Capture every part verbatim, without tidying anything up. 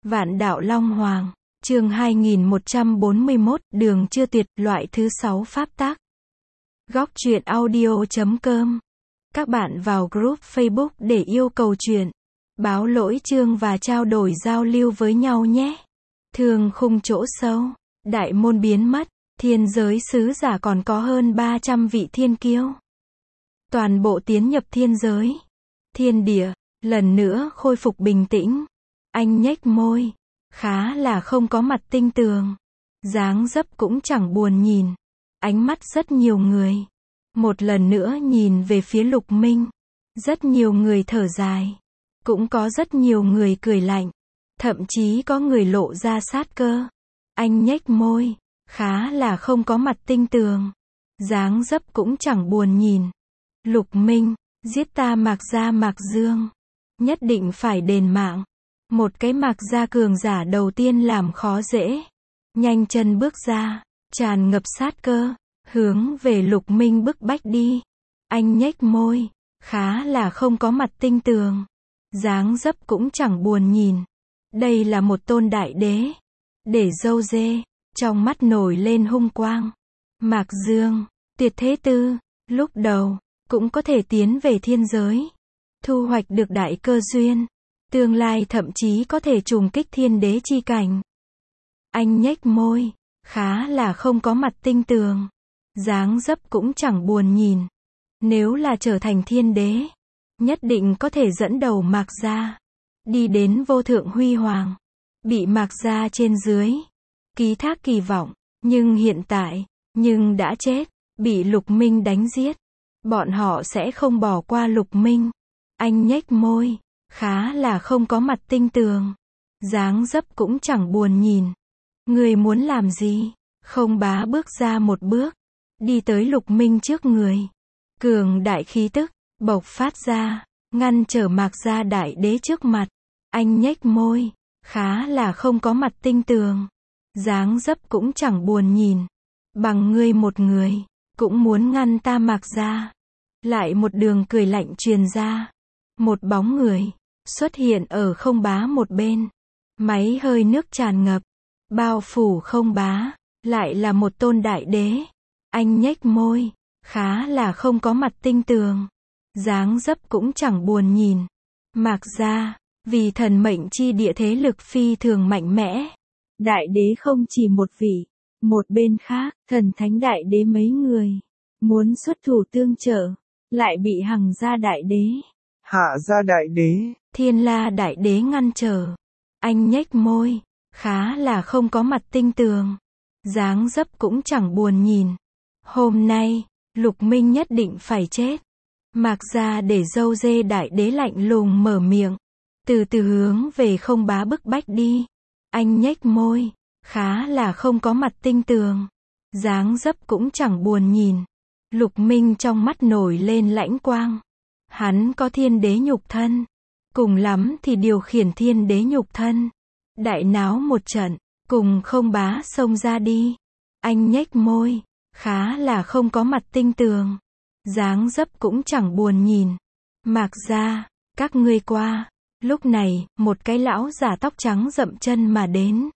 Vạn đạo Long Hoàng, chương hai nghìn một trăm bốn mươi mốt, đường chưa tuyệt, loại thứ sáu pháp tác. Góc truyện audio chấm com. Các bạn vào group Facebook để yêu cầu truyện, báo lỗi chương và trao đổi giao lưu với nhau nhé. Thương khung chỗ sâu, đại môn biến mất, thiên giới sứ giả còn có hơn ba trăm vị thiên kiêu. Toàn bộ tiến nhập thiên giới. Thiên địa, lần nữa khôi phục bình tĩnh. Anh nhếch môi, khá là không có mặt tinh tường. Dáng dấp cũng chẳng buồn nhìn. Ánh mắt rất nhiều người. Một lần nữa nhìn về phía Lục Minh. Rất nhiều người thở dài. Cũng có rất nhiều người cười lạnh. Thậm chí có người lộ ra sát cơ. Anh nhếch môi, khá là không có mặt tinh tường. Dáng dấp cũng chẳng buồn nhìn. Lục Minh, giết ta Mạc Gia Mạc Dương. Nhất định phải đền mạng. Một cái Mạc Gia cường giả đầu tiên làm khó dễ. Nhanh chân bước ra, tràn ngập sát cơ, hướng về Lục Minh bức bách đi. Anh nhếch môi, khá là không có mặt tinh tường. Dáng dấp cũng chẳng buồn nhìn. Đây là một tôn đại đế. Để râu dê, trong mắt nổi lên hung quang. Mạc Dương, tuyệt thế tư, lúc đầu, cũng có thể tiến về thiên giới. Thu hoạch được đại cơ duyên. Tương lai thậm chí có thể trùng kích thiên đế chi cảnh. Anh nhếch môi, khá là không có mặt tinh tường. Dáng dấp cũng chẳng buồn nhìn. Nếu là trở thành thiên đế, nhất định có thể dẫn đầu Mạc Gia. Đi đến vô thượng huy hoàng. Bị Mạc Gia trên dưới. Ký thác kỳ vọng. Nhưng hiện tại, nhưng đã chết. Bị Lục Minh đánh giết. Bọn họ sẽ không bỏ qua Lục Minh. Anh nhếch môi, khá là không có mặt tinh tường. Dáng dấp cũng chẳng buồn nhìn. Người muốn làm gì? Không bá bước ra một bước. Đi tới Lục Minh trước người. Cường đại khí tức, bộc phát ra, ngăn trở Mạc Gia đại đế trước mặt. Anh nhếch môi, khá là không có mặt tinh tường. Dáng dấp cũng chẳng buồn nhìn. Bằng ngươi một người, cũng muốn ngăn ta Mạc Gia. Lại một đường cười lạnh truyền ra. Một bóng người xuất hiện ở không bá một bên. Máy hơi nước tràn ngập, bao phủ không bá. Lại là một tôn đại đế. Anh nhếch môi, khá là không có mặt tinh tường. Dáng dấp cũng chẳng buồn nhìn. Mạc Gia, vì thần mệnh chi địa thế lực phi thường mạnh mẽ. Đại đế không chỉ một vị. Một bên khác, thần thánh đại đế mấy người muốn xuất thủ tương trợ, lại bị Hằng Gia đại đế, Hạ Gia đại đế, Thiên La đại đế ngăn trở. Anh nhếch môi, khá là không có mặt tinh tường. Dáng dấp cũng chẳng buồn nhìn. Hôm nay, Lục Minh nhất định phải chết. Mạc Gia để râu dê đại đế lạnh lùng mở miệng. Từ từ hướng về không bá bức bách đi. Anh nhếch môi, khá là không có mặt tinh tường. Dáng dấp cũng chẳng buồn nhìn. Lục Minh trong mắt nổi lên lãnh quang. Hắn có thiên đế nhục thân. Cùng lắm thì điều khiển thiên đế nhục thân. Đại náo một trận, cùng không bá xông ra đi. Anh nhếch môi, khá là không có mặt tinh tường. Dáng dấp cũng chẳng buồn nhìn. Mạc Gia, các ngươi qua. Lúc này, một cái lão giả tóc trắng dậm chân mà đến.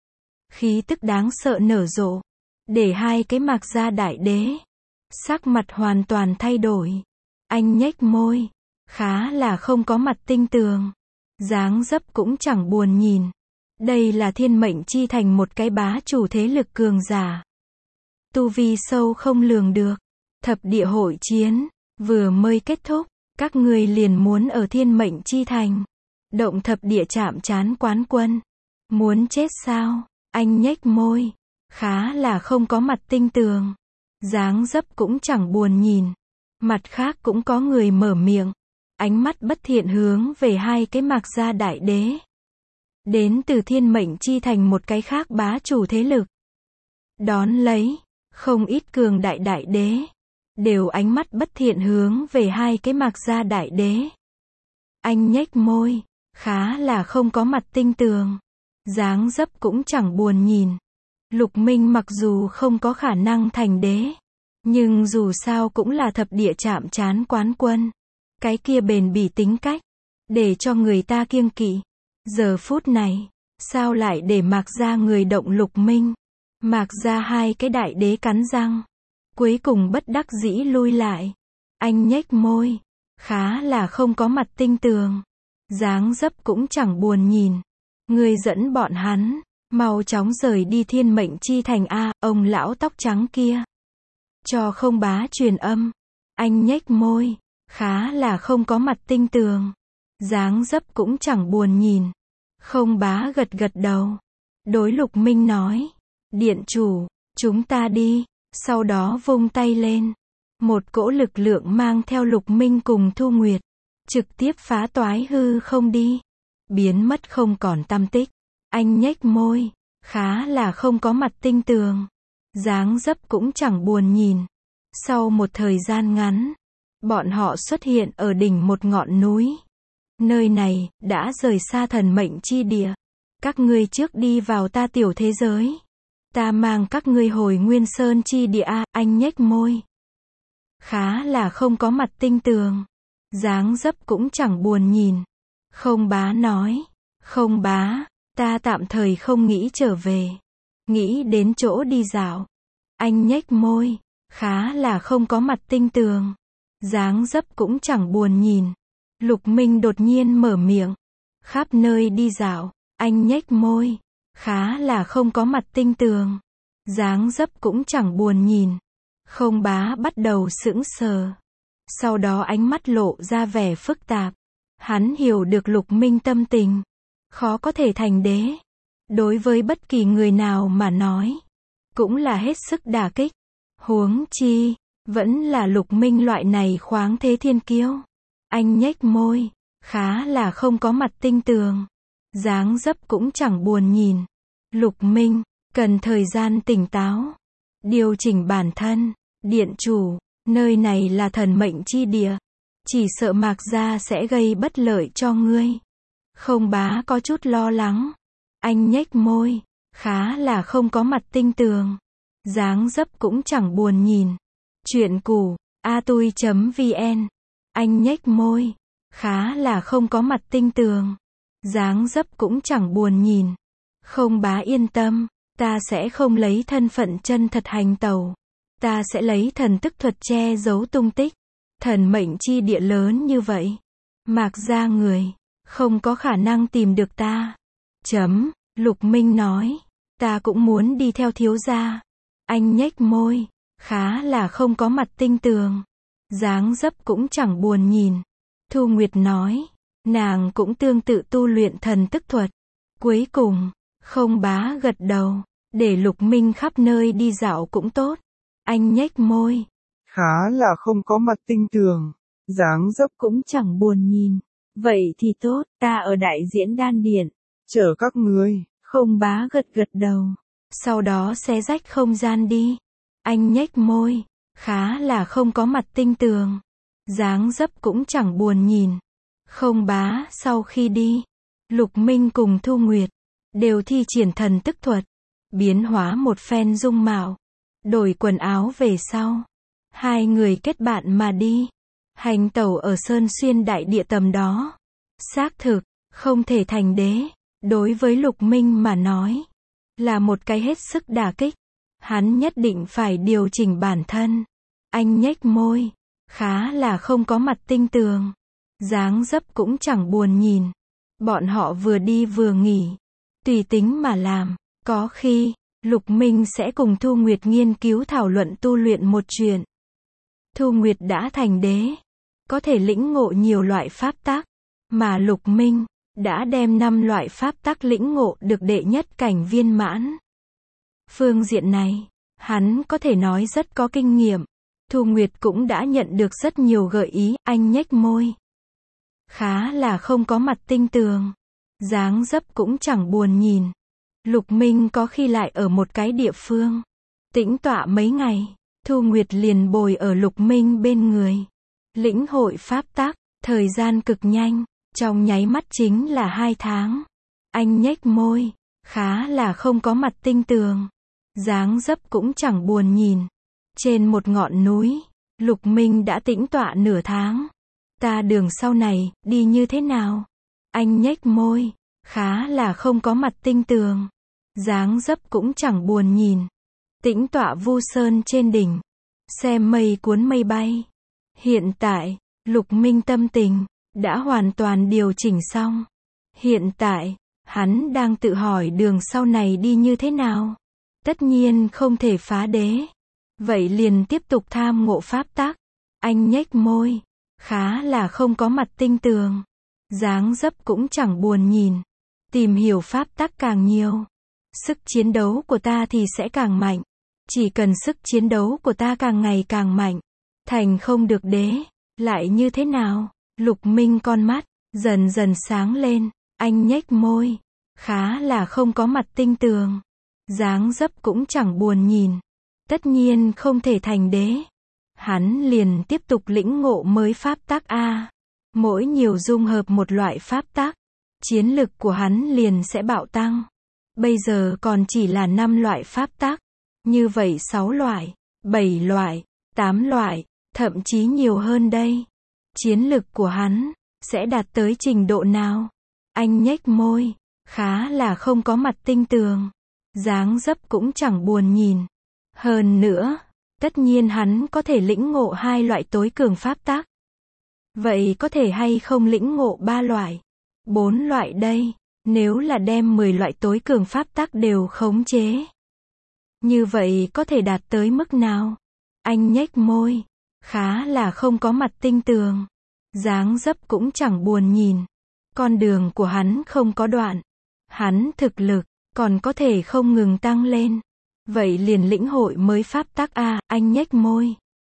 Khí tức đáng sợ nở rộ. Để hai cái Mạc Gia đại đế. Sắc mặt hoàn toàn thay đổi. Anh nhếch môi, khá là không có mặt tinh tường. Dáng dấp cũng chẳng buồn nhìn. Đây là thiên mệnh chi thành một cái bá chủ thế lực cường giả. Tu vi sâu không lường được. Thập địa hội chiến, vừa mới kết thúc. Các người liền muốn ở thiên mệnh chi thành. Động thập địa chạm trán quán quân. Muốn chết sao? Anh nhếch môi, khá là không có mặt tinh tường. Dáng dấp cũng chẳng buồn nhìn. Mặt khác cũng có người mở miệng. Ánh mắt bất thiện hướng về hai cái Mạc Gia đại đế. Đến từ thiên mệnh chi thành một cái khác bá chủ thế lực. Đón lấy, không ít cường đại đại đế. Đều ánh mắt bất thiện hướng về hai cái Mạc Gia đại đế. Anh nhếch môi, khá là không có mặt tinh tường. Dáng dấp cũng chẳng buồn nhìn. Lục Minh mặc dù không có khả năng thành đế. Nhưng dù sao cũng là thập địa chạm trán quán quân. Cái kia bền bỉ tính cách. Để cho người ta kiêng kỵ. Giờ phút này, Sao lại để Mạc Gia người động Lục Minh? Mạc Gia hai cái đại đế cắn răng. Cuối cùng bất đắc dĩ lui lại. Anh nhếch môi. Khá là không có mặt tinh tường. Dáng dấp cũng chẳng buồn nhìn. Người dẫn bọn hắn. Mau chóng rời đi Thiên Mệnh Chi Thành a, ông lão tóc trắng kia. Cho Không Bá truyền âm. Anh nhếch môi. Khá là không có mặt tinh tường. Dáng dấp cũng chẳng buồn nhìn. Không Bá gật gật đầu. Đối Lục Minh nói. Điện chủ, chúng ta đi. Sau đó vung tay lên. Một cỗ lực lượng mang theo Lục Minh cùng Thu Nguyệt. Trực tiếp phá toái hư không đi. Biến mất không còn tăm tích. Anh nhếch môi. Khá là không có mặt tinh tường. Dáng dấp cũng chẳng buồn nhìn. Sau một thời gian ngắn. Bọn họ xuất hiện ở đỉnh một ngọn núi. Nơi này, đã rời xa thần mệnh chi địa. Các ngươi trước đi vào ta tiểu thế giới. Ta mang các ngươi hồi Nguyên Sơn chi địa a, anh nhếch môi. Khá là không có mặt tinh tường. Dáng dấp cũng chẳng buồn nhìn. Không Bá nói. Không Bá, ta tạm thời không nghĩ trở về. Nghĩ đến chỗ đi dạo. Anh nhếch môi. Khá là không có mặt tinh tường. Dáng dấp cũng chẳng buồn nhìn. Lục Minh đột nhiên mở miệng. Khắp nơi đi dạo. Anh nhếch môi. Khá là không có mặt tinh tường. Dáng dấp cũng chẳng buồn nhìn. Không Bá bắt đầu sững sờ. Sau đó ánh mắt lộ ra vẻ phức tạp. Hắn hiểu được Lục Minh tâm tình. Khó có thể thành đế. Đối với bất kỳ người nào mà nói. Cũng là hết sức đả kích. Huống chi. Vẫn là Lục Minh loại này khoáng thế thiên kiêu. Anh nhếch môi. Khá là không có mặt tinh tường. Dáng dấp cũng chẳng buồn nhìn. Lục Minh. Cần thời gian tỉnh táo. Điều chỉnh bản thân. Điện chủ. Nơi này là thần mệnh chi địa. Chỉ sợ Mạc Gia sẽ gây bất lợi cho ngươi. Không Bá có chút lo lắng. Anh nhếch môi. Khá là không có mặt tinh tường. Dáng dấp cũng chẳng buồn nhìn. Chuyện cũ. atui.vn. Anh nhếch môi. Khá là không có mặt tinh tường. Dáng dấp cũng chẳng buồn nhìn. Không Bá yên tâm. Ta sẽ không lấy thân phận chân thật hành tẩu. Ta sẽ lấy thần tức thuật che giấu tung tích. Thần mệnh chi địa lớn như vậy. Mạc Gia người. Không có khả năng tìm được ta. Chấm. Lục Minh nói. Ta cũng muốn đi theo thiếu gia. Anh nhếch môi. Khá là không có mặt tinh tường. Dáng dấp cũng chẳng buồn nhìn. Thu Nguyệt nói. Nàng cũng tương tự tu luyện thần tức thuật. Cuối cùng. Không Bá gật đầu. Để Lục Minh khắp nơi đi dạo cũng tốt. Anh nhếch môi. Khá là không có mặt tinh tường. Dáng dấp cũng chẳng buồn nhìn. Vậy thì tốt, ta ở Đại Diễn Đan Điện. Chờ các ngươi. Không Bá gật gật đầu. Sau đó xé rách không gian đi. Anh nhếch môi. Khá là không có mặt tinh tường. Dáng dấp cũng chẳng buồn nhìn. Không Bá sau khi đi. Lục Minh cùng Thu Nguyệt. Đều thi triển thần tức thuật. Biến hóa một phen dung mạo. Đổi quần áo về sau. Hai người kết bạn mà đi. Hành tẩu ở Sơn Xuyên đại địa tầm đó. Xác thực. Không thể thành đế. Đối với Lục Minh mà nói. Là một cái hết sức đả kích. Hắn nhất định phải điều chỉnh bản thân. Anh nhếch môi. Khá là không có mặt tinh tường. Dáng dấp cũng chẳng buồn nhìn. Bọn họ vừa đi vừa nghỉ. Tùy tính mà làm. Có khi, Lục Minh sẽ cùng Thu Nguyệt nghiên cứu thảo luận tu luyện một chuyện. Thu Nguyệt đã thành đế. Có thể lĩnh ngộ nhiều loại pháp tắc. Mà Lục Minh đã đem năm loại pháp tắc lĩnh ngộ được đệ nhất cảnh viên mãn. Phương diện này, hắn có thể nói rất có kinh nghiệm. Thu Nguyệt cũng đã nhận được rất nhiều gợi ý. Anh nhếch môi. Khá là không có mặt tinh tường. Dáng dấp cũng chẳng buồn nhìn. Lục Minh có khi lại ở một cái địa phương. Tĩnh tọa mấy ngày. Thu Nguyệt liền bồi ở Lục Minh bên người. Lĩnh hội pháp tắc. Thời gian cực nhanh. Trong nháy mắt chính là hai tháng. Anh nhếch môi. Khá là không có mặt tinh tường. Dáng dấp cũng chẳng buồn nhìn. Trên một ngọn núi. Lục Minh đã tĩnh tọa nửa tháng. Ta đường sau này, đi như thế nào? Anh nhếch môi. khá là không có mặt tinh tường. Dáng dấp cũng chẳng buồn nhìn. Tĩnh tọa vu sơn trên đỉnh. Xem mây cuốn mây bay. Hiện tại, Lục Minh tâm tình đã hoàn toàn điều chỉnh xong. Hiện tại, hắn đang tự hỏi đường sau này đi như thế nào. Tất nhiên không thể phá đế. Vậy liền tiếp tục tham ngộ pháp tắc. Anh nhếch môi, khá là không có mặt tinh tường. Dáng dấp cũng chẳng buồn nhìn. Tìm hiểu pháp tắc càng nhiều, sức chiến đấu của ta thì sẽ càng mạnh. Chỉ cần sức chiến đấu của ta càng ngày càng mạnh, thành không được đế, lại như thế nào? Lục Minh con mắt dần dần sáng lên, anh nhếch môi, khá là không có mặt tinh tường. Dáng dấp cũng chẳng buồn nhìn. Tất nhiên không thể thành đế. Hắn liền tiếp tục lĩnh ngộ mới pháp tắc a. Mỗi nhiều dung hợp một loại pháp tắc, chiến lực của hắn liền sẽ bạo tăng. Bây giờ còn chỉ là năm loại pháp tắc. Như vậy sáu loại, bảy loại, tám loại, thậm chí nhiều hơn đây. Chiến lực của hắn sẽ đạt tới trình độ nào? Anh nhếch môi, khá là không có mặt tinh tường. Dáng dấp cũng chẳng buồn nhìn. Hơn nữa, tất nhiên hắn có thể lĩnh ngộ hai loại tối cường pháp tắc. Vậy có thể hay không lĩnh ngộ ba loại, bốn loại đây? Nếu là đem mười loại tối cường pháp tắc đều khống chế, như vậy có thể đạt tới mức nào? Anh nhếch môi, khá là không có mặt tinh tường. Dáng dấp cũng chẳng buồn nhìn. Con đường của hắn không có đoạn. Hắn thực lực còn có thể không ngừng tăng lên. Vậy liền lĩnh hội mới pháp tắc a. Anh nhếch môi,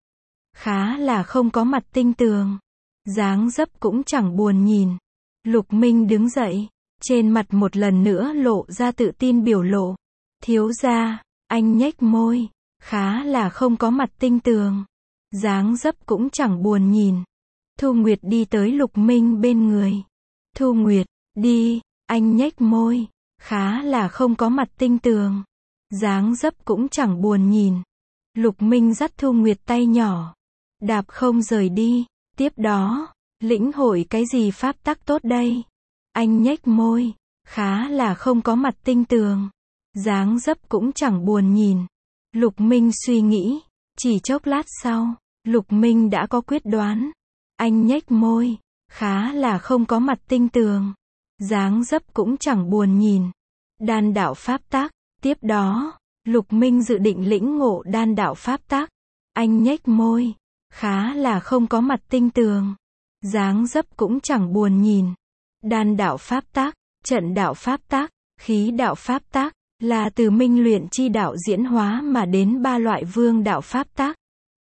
khá là không có mặt tinh tường. Dáng dấp cũng chẳng buồn nhìn. Lục Minh đứng dậy, trên mặt một lần nữa lộ ra tự tin biểu lộ. Thiếu gia, anh nhếch môi, khá là không có mặt tinh tường. Dáng dấp cũng chẳng buồn nhìn. Thu Nguyệt đi tới Lục Minh bên người. Thu Nguyệt, đi, anh nhếch môi, khá là không có mặt tinh tường. Dáng dấp cũng chẳng buồn nhìn. Lục Minh dắt Thu Nguyệt tay nhỏ, đạp không rời đi. Tiếp đó, lĩnh hội cái gì pháp tắc tốt đây? Anh nhếch môi, khá là không có mặt tinh tường. Dáng dấp cũng chẳng buồn nhìn. Lục Minh suy nghĩ, chỉ chốc lát sau, Lục Minh đã có quyết đoán. Anh nhếch môi, khá là không có mặt tinh tường. Dáng dấp cũng chẳng buồn nhìn. Đan đạo pháp tắc. Tiếp đó, Lục Minh dự định lĩnh ngộ đan đạo pháp tắc. Anh nhếch môi, khá là không có mặt tinh tường. Dáng dấp cũng chẳng buồn nhìn. Đan đạo pháp tắc, trận đạo pháp tắc, khí đạo pháp tắc, là từ minh luyện chi đạo diễn hóa mà đến ba loại vương đạo pháp tắc.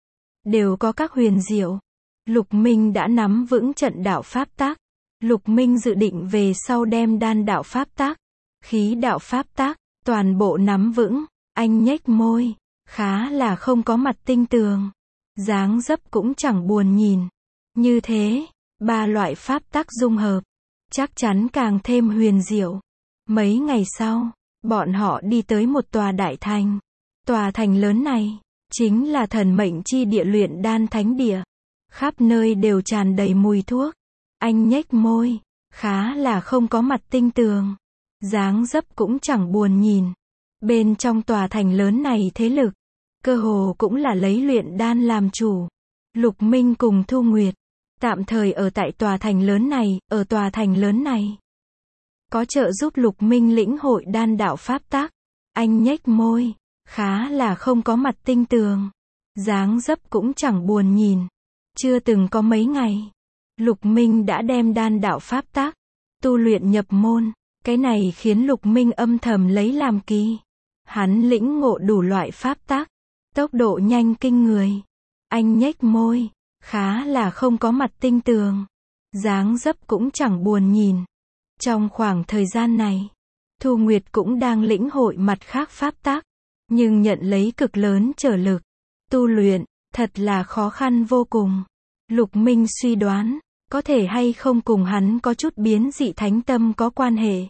Đều có các huyền diệu. Lục Minh đã nắm vững trận đạo pháp tắc. Lục Minh dự định về sau đem đan đạo pháp tắc, khí đạo pháp tắc, toàn bộ nắm vững. Anh nhếch môi, khá là không có mặt tinh tường. Dáng dấp cũng chẳng buồn nhìn. Như thế, ba loại pháp tắc dung hợp, chắc chắn càng thêm huyền diệu. Mấy ngày sau, bọn họ đi tới một tòa đại thành. Tòa thành lớn này, chính là thần mệnh chi địa luyện đan thánh địa. Khắp nơi đều tràn đầy mùi thuốc. Anh nhếch môi, khá là không có mặt tinh tường. Dáng dấp cũng chẳng buồn nhìn. Bên trong tòa thành lớn này thế lực, cơ hồ cũng là lấy luyện đan làm chủ. Lục Minh cùng Thu Nguyệt, tạm thời ở tại tòa thành lớn này, ở tòa thành lớn này. Có trợ giúp Lục Minh lĩnh hội đan đạo pháp tắc. Anh nhếch môi, khá là không có mặt tinh tường. Dáng dấp cũng chẳng buồn nhìn. Chưa từng có mấy ngày, Lục Minh đã đem đan đạo pháp tắc tu luyện nhập môn. Cái này khiến Lục Minh âm thầm lấy làm kỳ. Hắn lĩnh ngộ đủ loại pháp tắc, tốc độ nhanh kinh người. Anh nhếch môi, khá là không có mặt tinh tường. Dáng dấp cũng chẳng buồn nhìn. Trong khoảng thời gian này, Thu Nguyệt cũng đang lĩnh hội mặt khác pháp tắc, nhưng nhận lấy cực lớn trở lực. Tu luyện, thật là khó khăn vô cùng. Lục Minh suy đoán, có thể hay không cùng hắn có chút biến dị thánh tâm có quan hệ.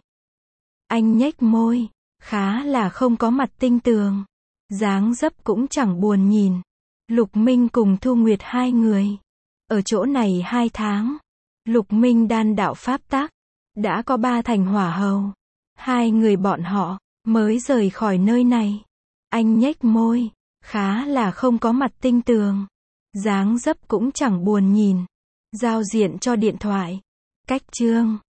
Anh nhếch môi, khá là không có mặt tinh tường. Dáng dấp cũng chẳng buồn nhìn. Lục Minh cùng Thu Nguyệt hai người ở chỗ này hai tháng. Lục Minh đan đạo pháp tắc đã có ba thành hỏa hầu. Hai người bọn họ, mới rời khỏi nơi này. Anh nhếch môi, khá là không có mặt tinh tường. Dáng dấp cũng chẳng buồn nhìn. Giao diện cho điện thoại. Cách chương.